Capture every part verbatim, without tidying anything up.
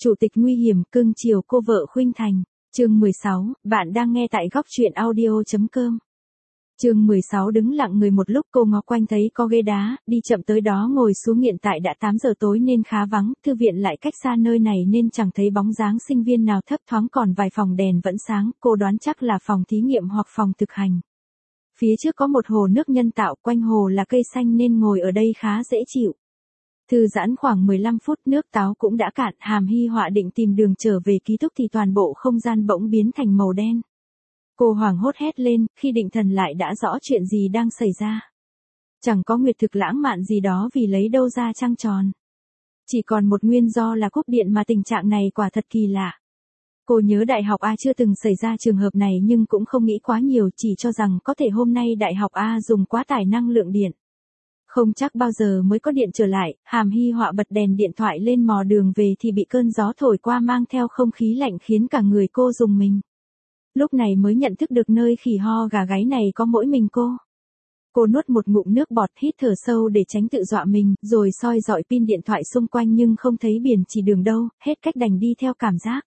Chủ tịch nguy hiểm cưng chiều cô vợ khuynh thành. Chương mười sáu, bạn đang nghe tại góc truyện audio chấm com. Chương mười sáu đứng lặng người một lúc, cô ngó quanh thấy có ghế đá, đi chậm tới đó ngồi xuống. Hiện tại đã tám giờ tối nên khá vắng, thư viện lại cách xa nơi này nên chẳng thấy bóng dáng sinh viên nào, thấp thoáng còn vài phòng đèn vẫn sáng, cô đoán chắc là phòng thí nghiệm hoặc phòng thực hành. Phía trước có một hồ nước nhân tạo, quanh hồ là cây xanh nên ngồi ở đây khá dễ chịu. Thư giãn khoảng mười lăm phút, nước táo cũng đã cạn, Hàm Hy Họa định tìm đường trở về ký túc thì toàn bộ không gian bỗng biến thành màu đen. Cô hoảng hốt hét lên, khi định thần lại đã rõ chuyện gì đang xảy ra. Chẳng có nguyệt thực lãng mạn gì đó vì lấy đâu ra trăng tròn. Chỉ còn một nguyên do là cúp điện mà tình trạng này quả thật kỳ lạ. Cô nhớ đại học A chưa từng xảy ra trường hợp này nhưng cũng không nghĩ quá nhiều, chỉ cho rằng có thể hôm nay đại học A dùng quá tải năng lượng điện. Không chắc bao giờ mới có điện trở lại, Hàm Hy Họa bật đèn điện thoại lên mò đường về thì bị cơn gió thổi qua mang theo không khí lạnh khiến cả người cô rùng mình. Lúc này mới nhận thức được nơi khỉ ho gà gáy này có mỗi mình cô. Cô nuốt một ngụm nước bọt, hít thở sâu để tránh tự dọa mình, rồi soi dọi pin điện thoại xung quanh nhưng không thấy biển chỉ đường đâu, hết cách đành đi theo cảm giác.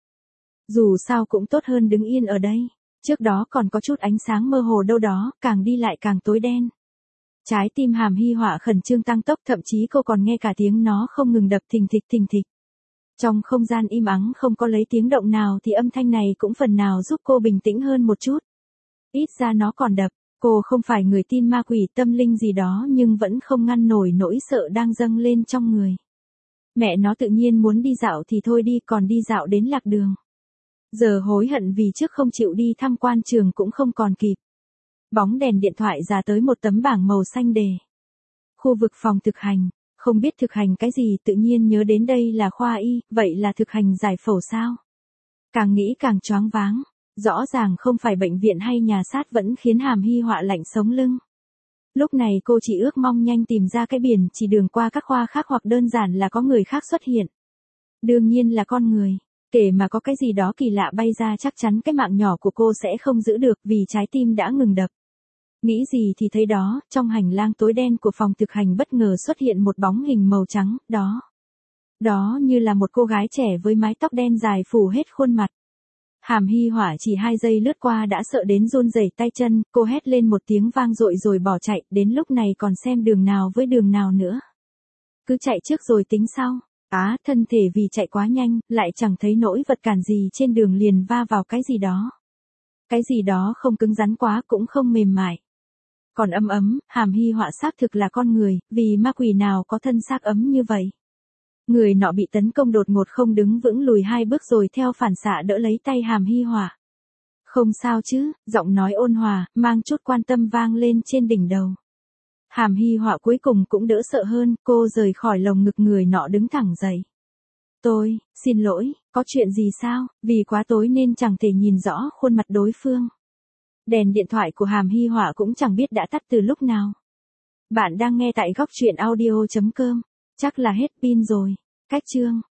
Dù sao cũng tốt hơn đứng yên ở đây. Trước đó còn có chút ánh sáng mơ hồ đâu đó, càng đi lại càng tối đen. Trái tim Hàm Hy Họa khẩn trương tăng tốc, thậm chí cô còn nghe cả tiếng nó không ngừng đập thình thịch thình thịch. Trong không gian im ắng không có lấy tiếng động nào thì âm thanh này cũng phần nào giúp cô bình tĩnh hơn một chút. Ít ra nó còn đập, cô không phải người tin ma quỷ tâm linh gì đó nhưng vẫn không ngăn nổi nỗi sợ đang dâng lên trong người. Mẹ nó tự nhiên muốn đi dạo thì thôi đi, còn đi dạo đến lạc đường. Giờ hối hận vì trước không chịu đi tham quan trường cũng không còn kịp. Bóng đèn điện thoại ra tới một tấm bảng màu xanh đề. Khu vực phòng thực hành, không biết thực hành cái gì, tự nhiên nhớ đến đây là khoa y, vậy là thực hành giải phẫu sao? Càng nghĩ càng choáng váng, rõ ràng không phải bệnh viện hay nhà sát vẫn khiến Hàm Hy Họa lạnh sống lưng. Lúc này cô chỉ ước mong nhanh tìm ra cái biển chỉ đường qua các khoa khác hoặc đơn giản là có người khác xuất hiện. Đương nhiên là con người. Kể mà có cái gì đó kỳ lạ bay ra chắc chắn cái mạng nhỏ của cô sẽ không giữ được vì trái tim đã ngừng đập. Nghĩ gì thì thấy đó, trong hành lang tối đen của phòng thực hành bất ngờ xuất hiện một bóng hình màu trắng, đó. Đó như là một cô gái trẻ với mái tóc đen dài phủ hết khuôn mặt. Hàm Hy Họa chỉ hai giây lướt qua đã sợ đến run rẩy tay chân, cô hét lên một tiếng vang dội rồi bỏ chạy, đến lúc này còn xem đường nào với đường nào nữa. Cứ chạy trước rồi tính sau. Á, thân thể vì chạy quá nhanh, lại chẳng thấy nỗi vật cản gì trên đường liền va vào cái gì đó. Cái gì đó không cứng rắn quá cũng không mềm mại. Còn ấm ấm, Hàm Hy Họa xác thực là con người, vì ma quỷ nào có thân xác ấm như vậy. Người nọ bị tấn công đột ngột không đứng vững lùi hai bước rồi theo phản xạ đỡ lấy tay Hàm Hy Họa. Không sao chứ, giọng nói ôn hòa, mang chút quan tâm vang lên trên đỉnh đầu. Hàm Hy Họa cuối cùng cũng đỡ sợ hơn, cô rời khỏi lồng ngực người nọ đứng thẳng dậy. Tôi, xin lỗi, có chuyện gì sao, vì quá tối nên chẳng thể nhìn rõ khuôn mặt đối phương. Đèn điện thoại của Hàm Hy Họa cũng chẳng biết đã tắt từ lúc nào. Bạn đang nghe tại góc truyện audio chấm com, chắc là hết pin rồi. Cách chương.